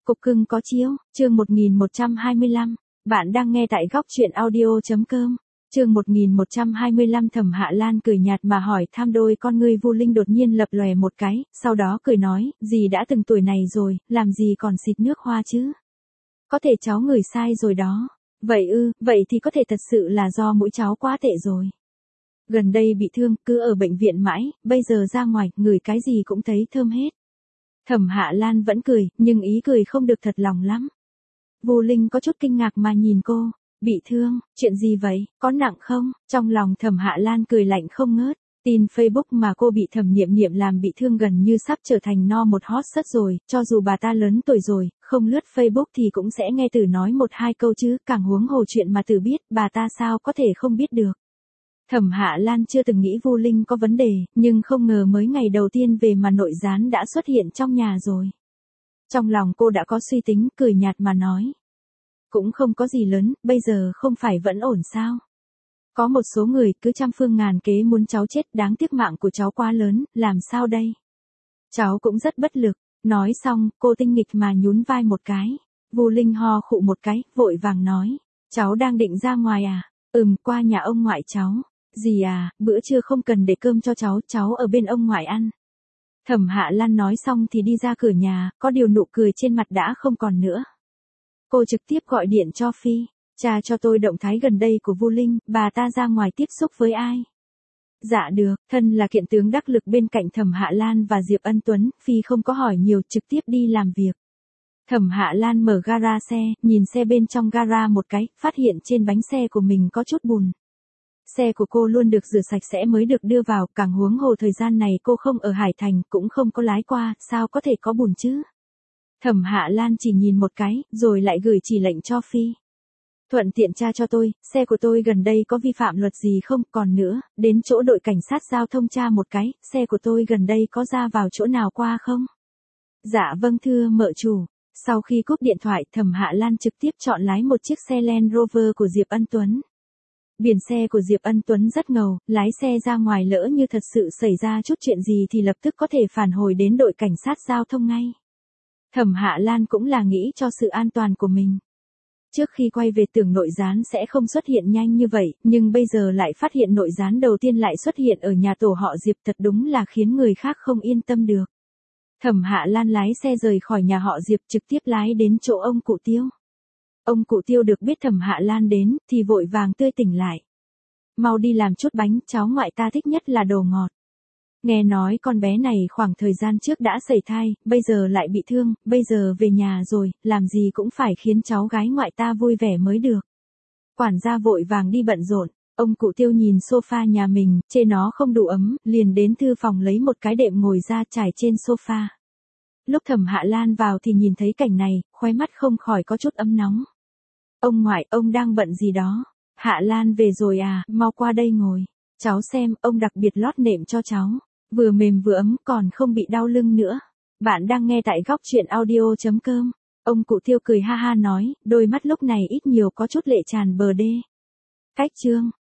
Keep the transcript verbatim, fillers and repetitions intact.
Cục cưng có chiếu, chương một nghìn một trăm hai mươi lăm. Bạn đang nghe tại góc truyện audio.com. Chương một nghìn một trăm hai mươi lăm. Thẩm Hạ Lan cười nhạt mà hỏi thăm, đôi con ngươi Vu Linh đột nhiên lập lòe một cái, sau đó cười nói, dì đã từng tuổi này rồi, làm gì còn xịt nước hoa chứ? Có thể cháu ngửi sai rồi đó. Vậy ư, vậy thì có thể thật sự là do mũi cháu quá tệ rồi. Gần đây bị thương, cứ ở bệnh viện mãi, bây giờ ra ngoài, ngửi cái gì cũng thấy thơm hết. Thẩm Hạ Lan vẫn cười, nhưng ý cười không được thật lòng lắm. Vu Linh có chút kinh ngạc mà nhìn cô, bị thương, chuyện gì vậy, có nặng không? Trong lòng Thẩm Hạ Lan cười lạnh không ngớt, tin Facebook mà cô bị Thẩm Niệm Niệm làm bị thương gần như sắp trở thành no một hot search rồi, cho dù bà ta lớn tuổi rồi, không lướt Facebook thì cũng sẽ nghe Tử nói một hai câu chứ, càng huống hồ chuyện mà Tử biết, bà ta sao có thể không biết được. Thẩm Hạ Lan chưa từng nghĩ Vu Linh có vấn đề, nhưng không ngờ mới ngày đầu tiên về mà nội gián đã xuất hiện trong nhà rồi. Trong lòng cô đã có suy tính, cười nhạt mà nói. Cũng không có gì lớn, bây giờ không phải vẫn ổn sao? Có một số người cứ trăm phương ngàn kế muốn cháu chết, đáng tiếc mạng của cháu quá lớn, làm sao đây? Cháu cũng rất bất lực. Nói xong, cô tinh nghịch mà nhún vai một cái. Vu Linh ho khụ một cái, vội vàng nói. Cháu đang định ra ngoài à? Ừm, qua nhà ông ngoại cháu. Dì à, bữa trưa không cần để cơm cho cháu, cháu ở bên ông ngoại ăn. Thẩm Hạ Lan nói xong thì đi ra cửa nhà, có điều nụ cười trên mặt đã không còn nữa. Cô trực tiếp gọi điện cho Phi, tra cho tôi động thái gần đây của Vu Linh, bà ta ra ngoài tiếp xúc với ai. Dạ được, thân là kiện tướng đắc lực bên cạnh Thẩm Hạ Lan và Diệp Ân Tuấn, Phi không có hỏi nhiều, trực tiếp đi làm việc. Thẩm Hạ Lan mở gara xe, nhìn xe bên trong gara một cái, phát hiện trên bánh xe của mình có chút bùn. Xe của cô luôn được rửa sạch sẽ mới được đưa vào, càng huống hồ thời gian này cô không ở Hải Thành, cũng không có lái qua, sao có thể có bùn chứ? Thẩm Hạ Lan chỉ nhìn một cái, rồi lại gửi chỉ lệnh cho Phi. Thuận tiện tra cho tôi, xe của tôi gần đây có vi phạm luật gì không, còn nữa, đến chỗ đội cảnh sát giao thông tra một cái, xe của tôi gần đây có ra vào chỗ nào qua không? Dạ vâng thưa mợ chủ. Sau khi cúp điện thoại, Thẩm Hạ Lan trực tiếp chọn lái một chiếc xe Land Rover của Diệp Ân Tuấn. Biển xe của Diệp Ân Tuấn rất ngầu, lái xe ra ngoài lỡ như thật sự xảy ra chút chuyện gì thì lập tức có thể phản hồi đến đội cảnh sát giao thông ngay. Thẩm Hạ Lan cũng là nghĩ cho sự an toàn của mình. Trước khi quay về tưởng nội gián sẽ không xuất hiện nhanh như vậy, nhưng bây giờ lại phát hiện nội gián đầu tiên lại xuất hiện ở nhà tổ họ Diệp, thật đúng là khiến người khác không yên tâm được. Thẩm Hạ Lan lái xe rời khỏi nhà họ Diệp, trực tiếp lái đến chỗ ông cụ Tiêu. Ông cụ Tiêu được biết Thẩm Hạ Lan đến, thì vội vàng tươi tỉnh lại. Mau đi làm chút bánh, cháu ngoại ta thích nhất là đồ ngọt. Nghe nói con bé này khoảng thời gian trước đã sẩy thai, bây giờ lại bị thương, bây giờ về nhà rồi, làm gì cũng phải khiến cháu gái ngoại ta vui vẻ mới được. Quản gia vội vàng đi bận rộn, ông cụ Tiêu nhìn sofa nhà mình, chê nó không đủ ấm, liền đến thư phòng lấy một cái đệm ngồi ra trải trên sofa. Lúc Thẩm Hạ Lan vào thì nhìn thấy cảnh này, khóe mắt không khỏi có chút ấm nóng. Ông ngoại, ông đang bận gì đó? Hạ Lan về rồi à, mau qua đây ngồi. Cháu xem, ông đặc biệt lót nệm cho cháu. Vừa mềm vừa ấm còn không bị đau lưng nữa. Bạn đang nghe tại góc truyện audio.com. Ông cụ Tiêu cười ha ha nói, đôi mắt lúc này ít nhiều có chút lệ tràn bờ đê. Cách chương.